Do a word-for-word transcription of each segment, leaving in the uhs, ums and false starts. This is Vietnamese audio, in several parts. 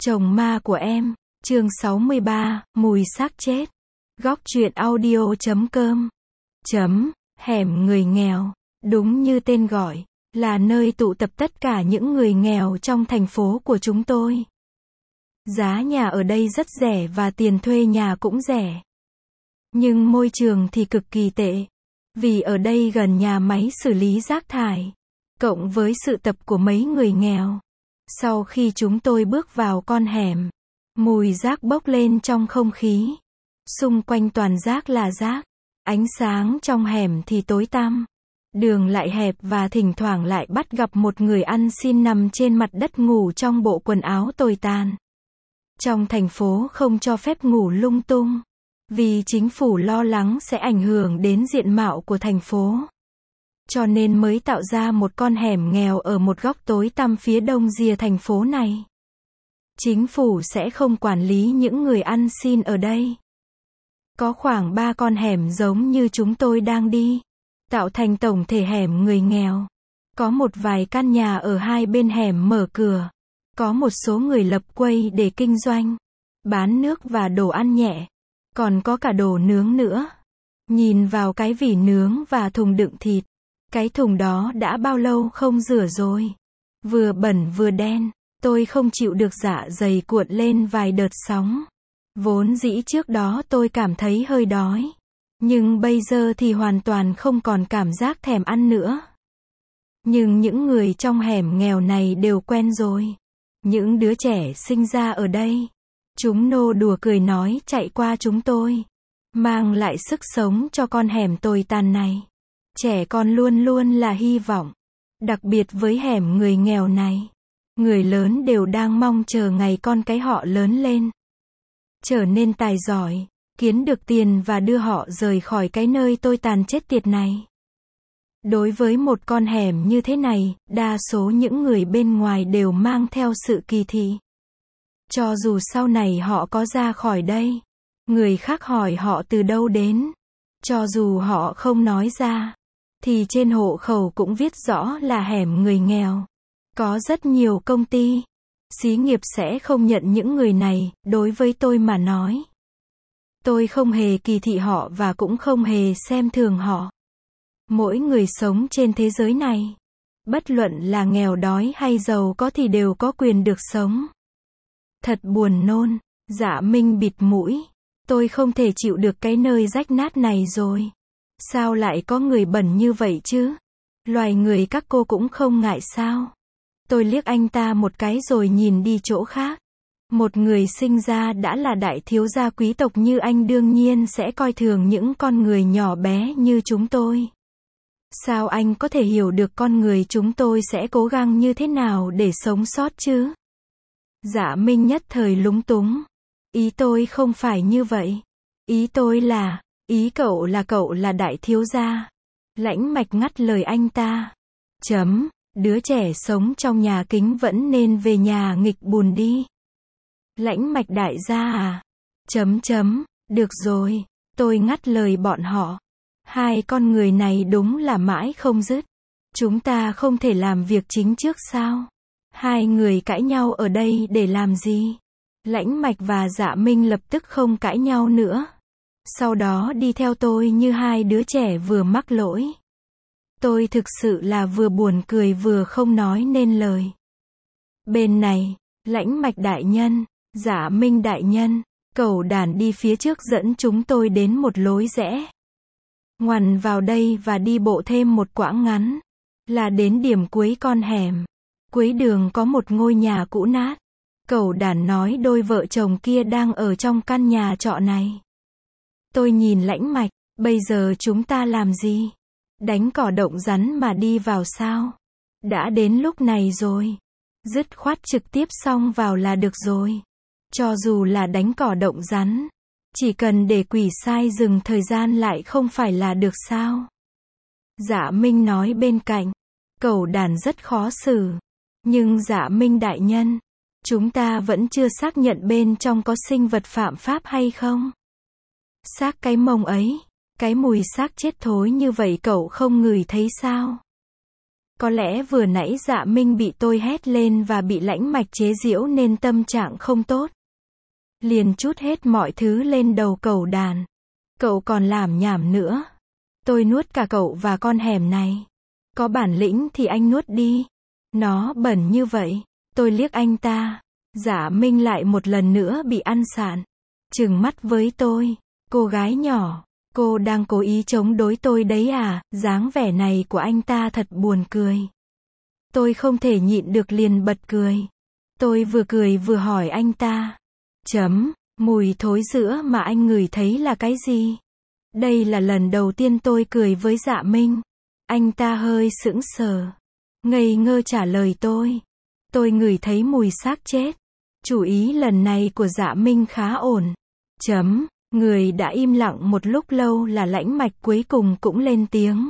Chồng ma của em, chương sáu mươi ba, mùi xác chết. Góc truyện audio chấm com. Chấm, hẻm người nghèo, đúng như tên gọi, là nơi tụ tập tất cả những người nghèo trong thành phố của chúng tôi. Giá nhà ở đây rất rẻ và tiền thuê nhà cũng rẻ. Nhưng môi trường thì cực kỳ tệ. Vì ở đây gần nhà máy xử lý rác thải, cộng với sự tập của mấy người nghèo. Sau khi chúng tôi bước vào con hẻm, mùi rác bốc lên trong không khí. Xung quanh toàn rác là rác. Ánh sáng trong hẻm thì tối tăm. Đường lại hẹp và thỉnh thoảng lại bắt gặp một người ăn xin nằm trên mặt đất ngủ trong bộ quần áo tồi tàn. Trong thành phố không cho phép ngủ lung tung, vì chính phủ lo lắng sẽ ảnh hưởng đến diện mạo của thành phố. Cho nên mới tạo ra một con hẻm nghèo ở một góc tối tăm phía đông rìa thành phố này. Chính phủ sẽ không quản lý những người ăn xin ở đây. Có khoảng ba con hẻm giống như chúng tôi đang đi, tạo thành tổng thể hẻm người nghèo. Có một vài căn nhà ở hai bên hẻm mở cửa. Có một số người lập quầy để kinh doanh, bán nước và đồ ăn nhẹ. Còn có cả đồ nướng nữa. Nhìn vào cái vỉ nướng và thùng đựng thịt. Cái thùng đó đã bao lâu không rửa rồi. Vừa bẩn vừa đen. Tôi không chịu được, dạ dày cuộn lên vài đợt sóng. Vốn dĩ trước đó tôi cảm thấy hơi đói. Nhưng bây giờ thì hoàn toàn không còn cảm giác thèm ăn nữa. Nhưng những người trong hẻm nghèo này đều quen rồi. Những đứa trẻ sinh ra ở đây. Chúng nô đùa cười nói chạy qua chúng tôi. Mang lại sức sống cho con hẻm tồi tàn này. Trẻ con luôn luôn là hy vọng. Đặc biệt với hẻm người nghèo này. Người lớn đều đang mong chờ ngày con cái họ lớn lên. Trở nên tài giỏi, kiếm được tiền và đưa họ rời khỏi cái nơi tồi tàn chết tiệt này. Đối với một con hẻm như thế này, đa số những người bên ngoài đều mang theo sự kỳ thị. Cho dù sau này họ có ra khỏi đây, người khác hỏi họ từ đâu đến. Cho dù họ không nói ra, thì trên hộ khẩu cũng viết rõ là hẻm người nghèo. Có rất nhiều công ty, xí nghiệp sẽ không nhận những người này. Đối với tôi mà nói, tôi không hề kỳ thị họ và cũng không hề xem thường họ. Mỗi người sống trên thế giới này, bất luận là nghèo đói hay giàu có thì đều có quyền được sống. Thật buồn nôn. Dạ Minh bịt mũi. Tôi không thể chịu được cái nơi rách nát này rồi. Sao lại có người bẩn như vậy chứ? Loài người các cô cũng không ngại sao? Tôi liếc anh ta một cái rồi nhìn đi chỗ khác. Một người sinh ra đã là đại thiếu gia quý tộc như anh đương nhiên sẽ coi thường những con người nhỏ bé như chúng tôi. Sao anh có thể hiểu được con người chúng tôi sẽ cố gắng như thế nào để sống sót chứ? Dạ Minh nhất thời lúng túng. Ý tôi không phải như vậy. Ý tôi là, ý cậu là cậu là đại thiếu gia. Lãnh Mạch ngắt lời anh ta. Chấm, đứa trẻ sống trong nhà kính vẫn nên về nhà nghịch bùn đi. Lãnh Mạch đại gia à? Chấm chấm, được rồi, tôi ngắt lời bọn họ. Hai con người này đúng là mãi không dứt. Chúng ta không thể làm việc chính trước sao? Hai người cãi nhau ở đây để làm gì? Lãnh Mạch và Dạ Minh lập tức không cãi nhau nữa. Sau đó đi theo tôi như hai đứa trẻ vừa mắc lỗi. Tôi thực sự là vừa buồn cười vừa không nói nên lời. Bên này, Lãnh Mạch đại nhân, Dạ Minh đại nhân, cẩu đàn đi phía trước dẫn chúng tôi đến một lối rẽ. Ngoằn vào đây và đi bộ thêm một quãng ngắn, là đến điểm cuối con hẻm. Cuối đường có một ngôi nhà cũ nát. Cẩu đàn nói đôi vợ chồng kia đang ở trong căn nhà trọ này. Tôi nhìn Lãnh Mạch, bây giờ chúng ta làm gì? Đánh cỏ động rắn mà đi vào sao? Đã đến lúc này rồi. Dứt khoát trực tiếp xông vào là được rồi. Cho dù là đánh cỏ động rắn, chỉ cần để quỷ sai dừng thời gian lại không phải là được sao? Dạ Minh nói bên cạnh. Cẩu đàn rất khó xử. Nhưng Dạ Minh đại nhân, chúng ta vẫn chưa xác nhận bên trong có sinh vật phạm pháp hay không? Xác cái mông ấy, cái mùi xác chết thối như vậy cậu không ngửi thấy sao? Có lẽ vừa nãy Dạ Minh bị tôi hét lên và bị Lãnh Mạch chế giễu nên tâm trạng không tốt. Liền trút hết mọi thứ lên đầu Cẩu Đàn. Cậu còn làm nhảm nữa. Tôi nuốt cả cậu và con hẻm này. Có bản lĩnh thì anh nuốt đi. Nó bẩn như vậy. Tôi liếc anh ta. Dạ Minh lại một lần nữa bị ăn sạn. Trừng mắt với tôi. Cô gái nhỏ. Cô đang cố ý chống đối tôi đấy à? Dáng vẻ này của anh ta thật buồn cười. Tôi không thể nhịn được liền bật cười. Tôi vừa cười vừa hỏi anh ta. Chấm, mùi thối sữa mà anh ngửi thấy là cái gì? Đây là lần đầu tiên tôi cười với Dạ Minh. Anh ta hơi sững sờ. Ngây ngơ trả lời tôi. Tôi ngửi thấy mùi xác chết. Chủ ý lần này của Dạ Minh khá ổn. Chấm, người đã im lặng một lúc lâu là Lãnh Mạch cuối cùng cũng lên tiếng.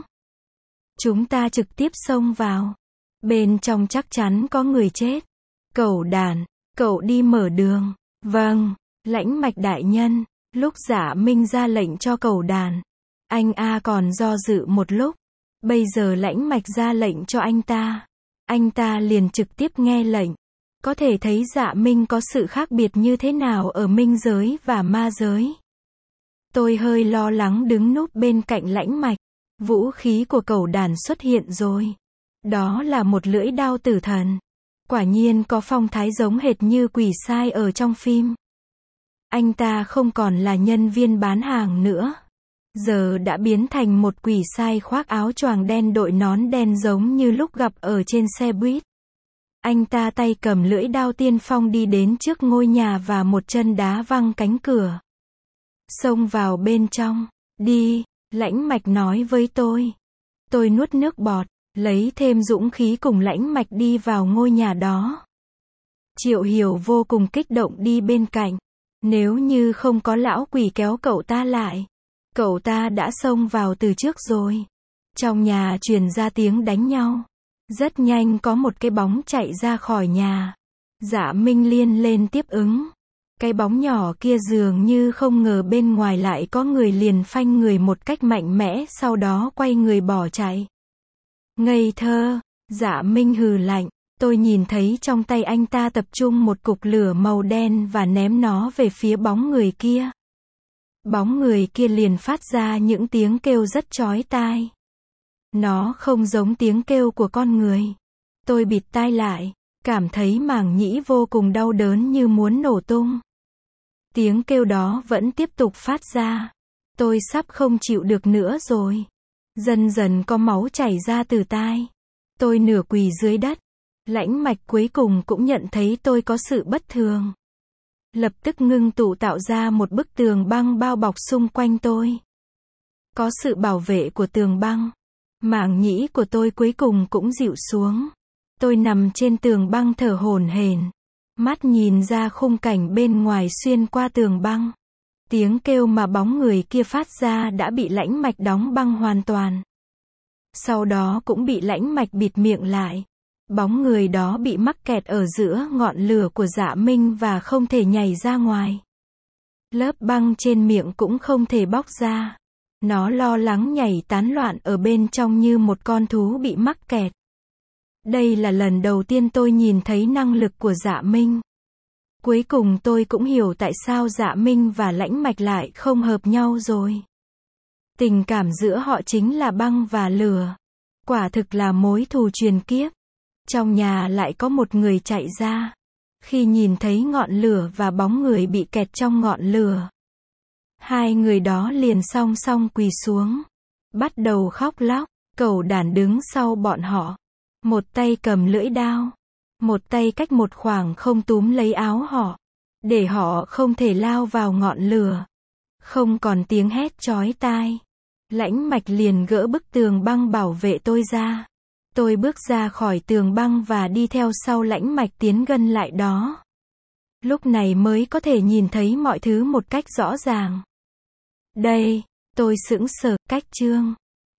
Chúng ta trực tiếp xông vào. Bên trong chắc chắn có người chết. Cẩu Đàn, cậu đi mở đường. Vâng, Lãnh Mạch đại nhân. Lúc Dạ Minh ra lệnh cho Cẩu Đàn, anh A còn do dự một lúc. Bây giờ Lãnh Mạch ra lệnh cho anh ta. Anh ta liền trực tiếp nghe lệnh. Có thể thấy Dạ Minh có sự khác biệt như thế nào ở minh giới và ma giới. Tôi hơi lo lắng đứng núp bên cạnh Lãnh Mạch. Vũ khí của Cẩu Đàn xuất hiện rồi. Đó là một lưỡi đao tử thần. Quả nhiên có phong thái giống hệt như quỷ sai ở trong phim. Anh ta không còn là nhân viên bán hàng nữa. Giờ đã biến thành một quỷ sai khoác áo choàng đen đội nón đen giống như lúc gặp ở trên xe buýt. Anh ta tay cầm lưỡi đao tiên phong đi đến trước ngôi nhà và một chân đá văng cánh cửa. Xông vào bên trong. Đi, Lãnh Mạch nói với tôi. Tôi nuốt nước bọt, lấy thêm dũng khí cùng Lãnh Mạch đi vào ngôi nhà đó. Triệu Hiểu vô cùng kích động đi bên cạnh. Nếu như không có lão quỷ kéo cậu ta lại, cậu ta đã xông vào từ trước rồi. Trong nhà truyền ra tiếng đánh nhau. Rất nhanh có một cái bóng chạy ra khỏi nhà. Dạ Minh Liên lên tiếp ứng. Cái bóng nhỏ kia dường như không ngờ bên ngoài lại có người, liền phanh người một cách mạnh mẽ, sau đó quay người bỏ chạy. Ngây thơ, Dạ Minh hừ lạnh. Tôi nhìn thấy trong tay anh ta tập trung một cục lửa màu đen và ném nó về phía bóng người kia. Bóng người kia liền phát ra những tiếng kêu rất chói tai. Nó không giống tiếng kêu của con người. Tôi bịt tai lại, cảm thấy màng nhĩ vô cùng đau đớn như muốn nổ tung. Tiếng kêu đó vẫn tiếp tục phát ra. Tôi sắp không chịu được nữa rồi. Dần dần có máu chảy ra từ tai. Tôi nửa quỳ dưới đất. Lãnh Mạch cuối cùng cũng nhận thấy tôi có sự bất thường. Lập tức ngưng tụ tạo ra một bức tường băng bao bọc xung quanh tôi. Có sự bảo vệ của tường băng, màng nhĩ của tôi cuối cùng cũng dịu xuống. Tôi nằm trên tường băng thở hổn hển, mắt nhìn ra khung cảnh bên ngoài xuyên qua tường băng. Tiếng kêu mà bóng người kia phát ra đã bị Lãnh Mạch đóng băng hoàn toàn. Sau đó cũng bị Lãnh Mạch bịt miệng lại. Bóng người đó bị mắc kẹt ở giữa ngọn lửa của Dạ Minh và không thể nhảy ra ngoài. Lớp băng trên miệng cũng không thể bóc ra. Nó lo lắng nhảy tán loạn ở bên trong như một con thú bị mắc kẹt. Đây là lần đầu tiên tôi nhìn thấy năng lực của Dạ Minh. Cuối cùng tôi cũng hiểu tại sao Dạ Minh và Lãnh Mạch lại không hợp nhau rồi. Tình cảm giữa họ chính là băng và lửa. Quả thực là mối thù truyền kiếp. Trong nhà lại có một người chạy ra. Khi nhìn thấy ngọn lửa và bóng người bị kẹt trong ngọn lửa, hai người đó liền song song quỳ xuống, bắt đầu khóc lóc. Cẩu Đàn đứng sau bọn họ, một tay cầm lưỡi đao, một tay cách một khoảng không túm lấy áo họ, để họ không thể lao vào ngọn lửa. Không còn tiếng hét chói tai. Lãnh Mạch liền gỡ bức tường băng bảo vệ tôi ra. Tôi bước ra khỏi tường băng và đi theo sau Lãnh Mạch tiến gần lại đó. Lúc này mới có thể nhìn thấy mọi thứ một cách rõ ràng. Đây, tôi sững sờ, cách chương